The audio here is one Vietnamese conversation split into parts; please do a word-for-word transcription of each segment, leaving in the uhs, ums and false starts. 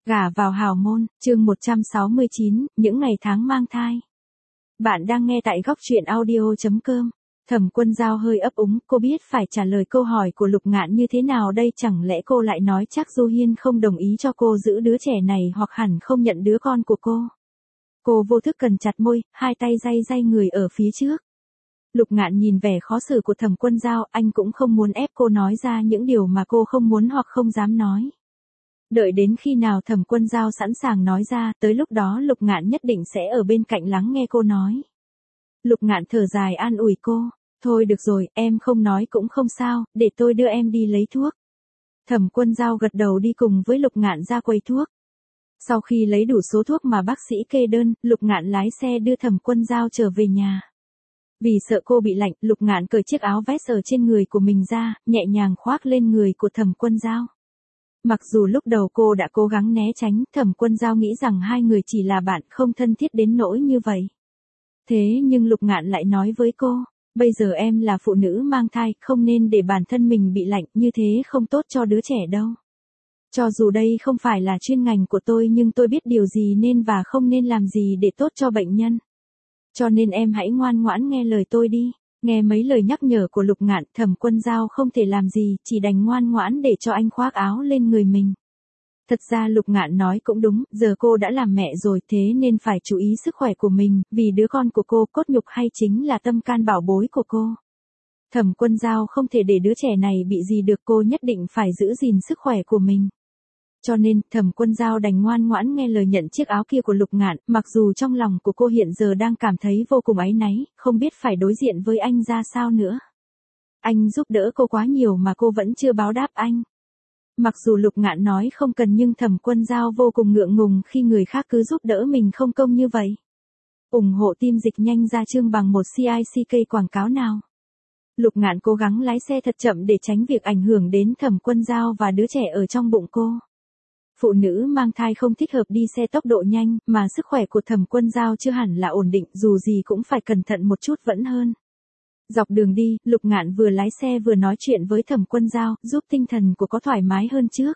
Gả vào hào môn, chương một trăm sáu mươi chín, những ngày tháng mang thai. Bạn đang nghe tại góc truyện audio chấm com. Thẩm Quân Dao hơi ấp úng, cô biết phải trả lời câu hỏi của Lục Ngạn như thế nào đây, chẳng lẽ cô lại nói chắc Du Hiên không đồng ý cho cô giữ đứa trẻ này hoặc hẳn không nhận đứa con của cô. Cô vô thức cằn chặt môi, hai tay day day người ở phía trước. Lục Ngạn nhìn vẻ khó xử của Thẩm Quân Dao, anh cũng không muốn ép cô nói ra những điều mà cô không muốn hoặc không dám nói. Đợi đến khi nào Thẩm Quân Dao sẵn sàng nói ra, tới lúc đó Lục Ngạn nhất định sẽ ở bên cạnh lắng nghe cô nói. Lục Ngạn thở dài an ủi cô, thôi được rồi, em không nói cũng không sao, để tôi đưa em đi lấy thuốc. Thẩm Quân Dao gật đầu đi cùng với Lục Ngạn ra quầy thuốc. Sau khi lấy đủ số thuốc mà bác sĩ kê đơn, Lục Ngạn lái xe đưa Thẩm Quân Dao trở về nhà. Vì sợ cô bị lạnh, Lục Ngạn cởi chiếc áo vest ở trên người của mình ra, nhẹ nhàng khoác lên người của Thẩm Quân Dao. Mặc dù lúc đầu cô đã cố gắng né tránh, Thẩm Quân Dao nghĩ rằng hai người chỉ là bạn, không thân thiết đến nỗi như vậy. Thế nhưng Lục Ngạn lại nói với cô, bây giờ em là phụ nữ mang thai, không nên để bản thân mình bị lạnh, như thế không tốt cho đứa trẻ đâu. Cho dù đây không phải là chuyên ngành của tôi nhưng tôi biết điều gì nên và không nên làm gì để tốt cho bệnh nhân. Cho nên em hãy ngoan ngoãn nghe lời tôi đi. Nghe mấy lời nhắc nhở của Lục Ngạn, Thẩm Quân Dao không thể làm gì, chỉ đành ngoan ngoãn để cho anh khoác áo lên người mình. Thật ra Lục Ngạn nói cũng đúng, giờ cô đã làm mẹ rồi thế nên phải chú ý sức khỏe của mình, vì đứa con của cô cốt nhục hay chính là tâm can bảo bối của cô. Thẩm Quân Dao không thể để đứa trẻ này bị gì được, cô nhất định phải giữ gìn sức khỏe của mình. Cho nên, Thẩm Quân Dao đành ngoan ngoãn nghe lời nhận chiếc áo kia của Lục Ngạn, mặc dù trong lòng của cô hiện giờ đang cảm thấy vô cùng áy náy, không biết phải đối diện với anh ra sao nữa. Anh giúp đỡ cô quá nhiều mà cô vẫn chưa báo đáp anh. Mặc dù Lục Ngạn nói không cần nhưng Thẩm Quân Dao vô cùng ngượng ngùng khi người khác cứ giúp đỡ mình không công như vậy. ủng hộ team dịch nhanh ra chương bằng một xê i xê ca quảng cáo nào. Lục Ngạn cố gắng lái xe thật chậm để tránh việc ảnh hưởng đến Thẩm Quân Dao và đứa trẻ ở trong bụng cô. Phụ nữ mang thai không thích hợp đi xe tốc độ nhanh, mà sức khỏe của Thẩm Quân Dao chưa hẳn là ổn định, dù gì cũng phải cẩn thận một chút vẫn hơn. Dọc đường đi, Lục Ngạn vừa lái xe vừa nói chuyện với Thẩm Quân Dao, giúp tinh thần của cô thoải mái hơn trước.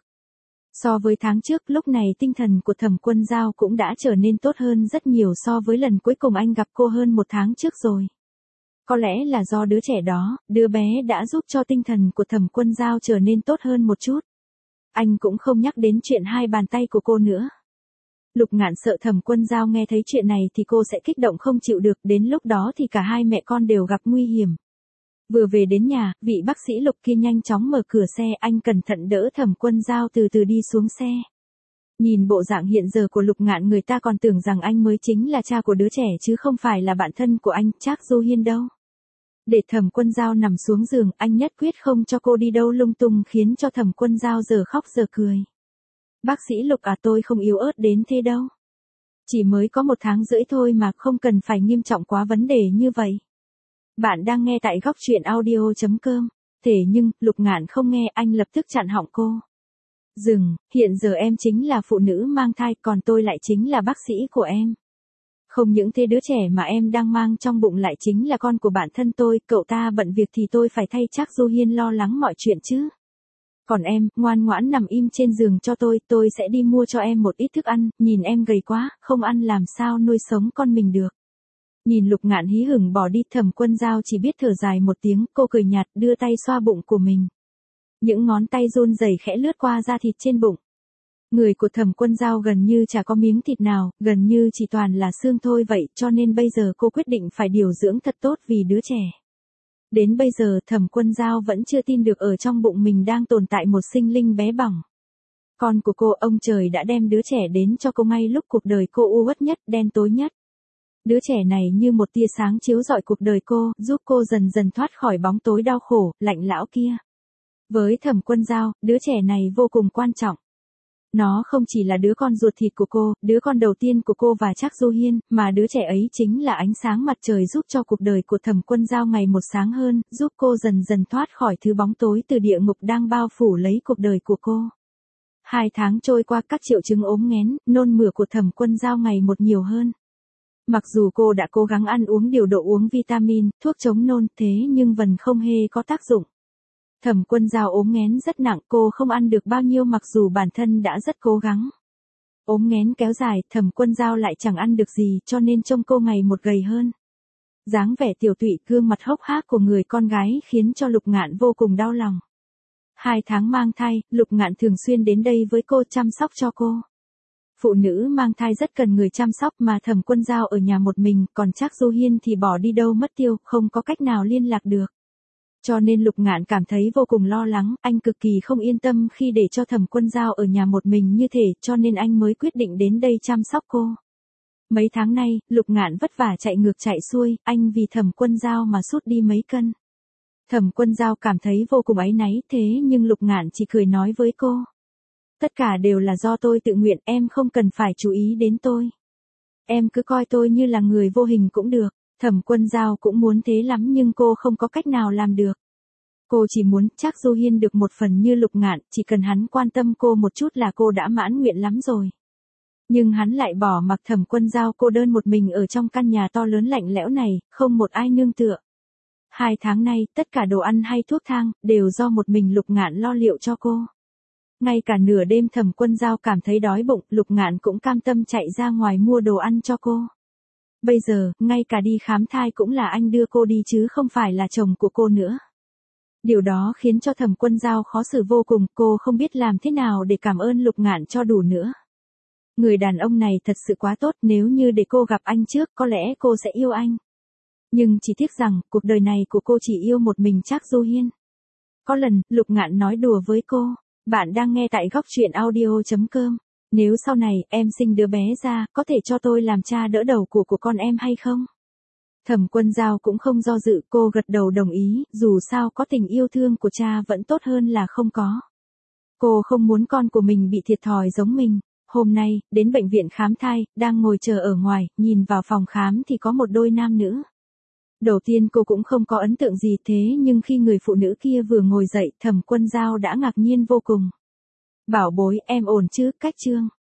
So với tháng trước, lúc này tinh thần của Thẩm Quân Dao cũng đã trở nên tốt hơn rất nhiều so với lần cuối cùng anh gặp cô hơn một tháng trước rồi. Có lẽ là do đứa trẻ đó, đứa bé đã giúp cho tinh thần của Thẩm Quân Dao trở nên tốt hơn một chút. Anh cũng không nhắc đến chuyện hai bàn tay của cô nữa. Lục Ngạn sợ Thẩm Quân Dao nghe thấy chuyện này thì cô sẽ kích động không chịu được, đến lúc đó thì cả hai mẹ con đều gặp nguy hiểm. Vừa về đến nhà, vị bác sĩ Lục kia nhanh chóng mở cửa xe, anh cẩn thận đỡ Thẩm Quân Dao từ từ đi xuống xe. Nhìn bộ dạng hiện giờ của Lục Ngạn, người ta còn tưởng rằng anh mới chính là cha của đứa trẻ chứ không phải là bạn thân của anh, Trác Du Hiên đâu. Để Thẩm Quân Dao nằm xuống giường, anh nhất quyết không cho cô đi đâu lung tung khiến cho Thẩm Quân Dao giờ khóc giờ cười. Bác sĩ Lục à, tôi không yếu ớt đến thế đâu. Chỉ mới có một tháng rưỡi thôi mà, không cần phải nghiêm trọng quá vấn đề như vậy. Bạn đang nghe tại góc truyện audio chấm com. Thế nhưng, Lục Ngạn không nghe, anh lập tức chặn họng cô. Dừng, hiện giờ em chính là phụ nữ mang thai, còn tôi lại chính là bác sĩ của em. Không những thế, đứa trẻ mà em đang mang trong bụng lại chính là con của bạn thân tôi, cậu ta bận việc thì tôi phải thay Trác Du Hiên lo lắng mọi chuyện chứ. Còn em, ngoan ngoãn nằm im trên giường cho tôi, tôi sẽ đi mua cho em một ít thức ăn, nhìn em gầy quá, không ăn làm sao nuôi sống con mình được. Nhìn Lục Ngạn hí hửng bỏ đi, Thẩm Quân Dao chỉ biết thở dài một tiếng, cô cười nhạt đưa tay xoa bụng của mình. Những ngón tay run rẩy khẽ lướt qua da thịt trên bụng. Người của Thẩm Quân Dao gần như chả có miếng thịt nào, gần như chỉ toàn là xương thôi vậy, cho nên bây giờ cô quyết định phải điều dưỡng thật tốt vì đứa trẻ. Đến bây giờ Thẩm Quân Dao vẫn chưa tin được ở trong bụng mình đang tồn tại một sinh linh bé bỏng. Con của cô, ông trời đã đem đứa trẻ đến cho cô ngay lúc cuộc đời cô u uất nhất, đen tối nhất. Đứa trẻ này như một tia sáng chiếu rọi cuộc đời cô, giúp cô dần dần thoát khỏi bóng tối đau khổ, lạnh lẽo kia. Với Thẩm Quân Dao, đứa trẻ này vô cùng quan trọng. Nó không chỉ là đứa con ruột thịt của cô, đứa con đầu tiên của cô và Trác Du Hiên, mà đứa trẻ ấy chính là ánh sáng mặt trời giúp cho cuộc đời của Thẩm Quân Dao ngày một sáng hơn, giúp cô dần dần thoát khỏi thứ bóng tối từ địa ngục đang bao phủ lấy cuộc đời của cô. Hai tháng trôi qua, các triệu chứng ốm nghén, nôn mửa của Thẩm Quân Dao ngày một nhiều hơn. Mặc dù cô đã cố gắng ăn uống điều độ, uống vitamin, thuốc chống nôn, thế nhưng vẫn không hề có tác dụng. Thẩm Quân Dao ốm nghén rất nặng, cô không ăn được bao nhiêu mặc dù bản thân đã rất cố gắng. ốm nghén kéo dài, Thẩm Quân Dao lại chẳng ăn được gì cho nên trông cô ngày một gầy hơn. Dáng vẻ tiểu tụy gương mặt hốc hác của người con gái khiến cho Lục Ngạn vô cùng đau lòng. Hai tháng mang thai, Lục Ngạn thường xuyên đến đây với cô chăm sóc cho cô. Phụ nữ mang thai rất cần người chăm sóc mà Thẩm Quân Dao ở nhà một mình, còn Trác Du Hiên thì bỏ đi đâu mất tiêu, không có cách nào liên lạc được. Cho nên Lục Ngạn cảm thấy vô cùng lo lắng, anh cực kỳ không yên tâm khi để cho Thẩm Quân Dao ở nhà một mình như thế, cho nên anh mới quyết định đến đây chăm sóc cô. Mấy tháng nay, Lục Ngạn vất vả chạy ngược chạy xuôi, anh vì Thẩm Quân Dao mà sút đi mấy cân. Thẩm Quân Dao cảm thấy vô cùng áy náy, thế nhưng Lục Ngạn chỉ cười nói với cô. Tất cả đều là do tôi tự nguyện, em không cần phải chú ý đến tôi. Em cứ coi tôi như là người vô hình cũng được. Thẩm Quân Dao cũng muốn thế lắm nhưng cô không có cách nào làm được. Cô chỉ muốn Trác Du Hiên được một phần như Lục Ngạn, chỉ cần hắn quan tâm cô một chút là cô đã mãn nguyện lắm rồi. Nhưng hắn lại bỏ mặc Thẩm Quân Dao cô đơn một mình ở trong căn nhà to lớn lạnh lẽo này, không một ai nương tựa. Hai tháng nay, tất cả đồ ăn hay thuốc thang, đều do một mình Lục Ngạn lo liệu cho cô. Ngay cả nửa đêm Thẩm Quân Dao cảm thấy đói bụng, Lục Ngạn cũng cam tâm chạy ra ngoài mua đồ ăn cho cô. Bây giờ, ngay cả đi khám thai cũng là anh đưa cô đi chứ không phải là chồng của cô nữa. Điều đó khiến cho Thẩm Quân Dao khó xử vô cùng, cô không biết làm thế nào để cảm ơn Lục Ngạn cho đủ nữa. Người đàn ông này thật sự quá tốt, nếu như để cô gặp anh trước có lẽ cô sẽ yêu anh. Nhưng chỉ tiếc rằng, cuộc đời này của cô chỉ yêu một mình Trác Du Hiên. Có lần, Lục Ngạn nói đùa với cô, bạn đang nghe tại góc truyện audio chấm com. Nếu sau này em sinh đứa bé ra, có thể cho tôi làm cha đỡ đầu của của con em hay không? Thẩm Quân Dao cũng không do dự, cô gật đầu đồng ý, dù sao có tình yêu thương của cha vẫn tốt hơn là không có. Cô không muốn con của mình bị thiệt thòi giống mình. Hôm nay, đến bệnh viện khám thai, đang ngồi chờ ở ngoài, nhìn vào phòng khám thì có một đôi nam nữ. Đầu tiên cô cũng không có ấn tượng gì thế nhưng khi người phụ nữ kia vừa ngồi dậy, Thẩm Quân Dao đã ngạc nhiên vô cùng. Bảo bối, em ổn chứ, Cách Trương?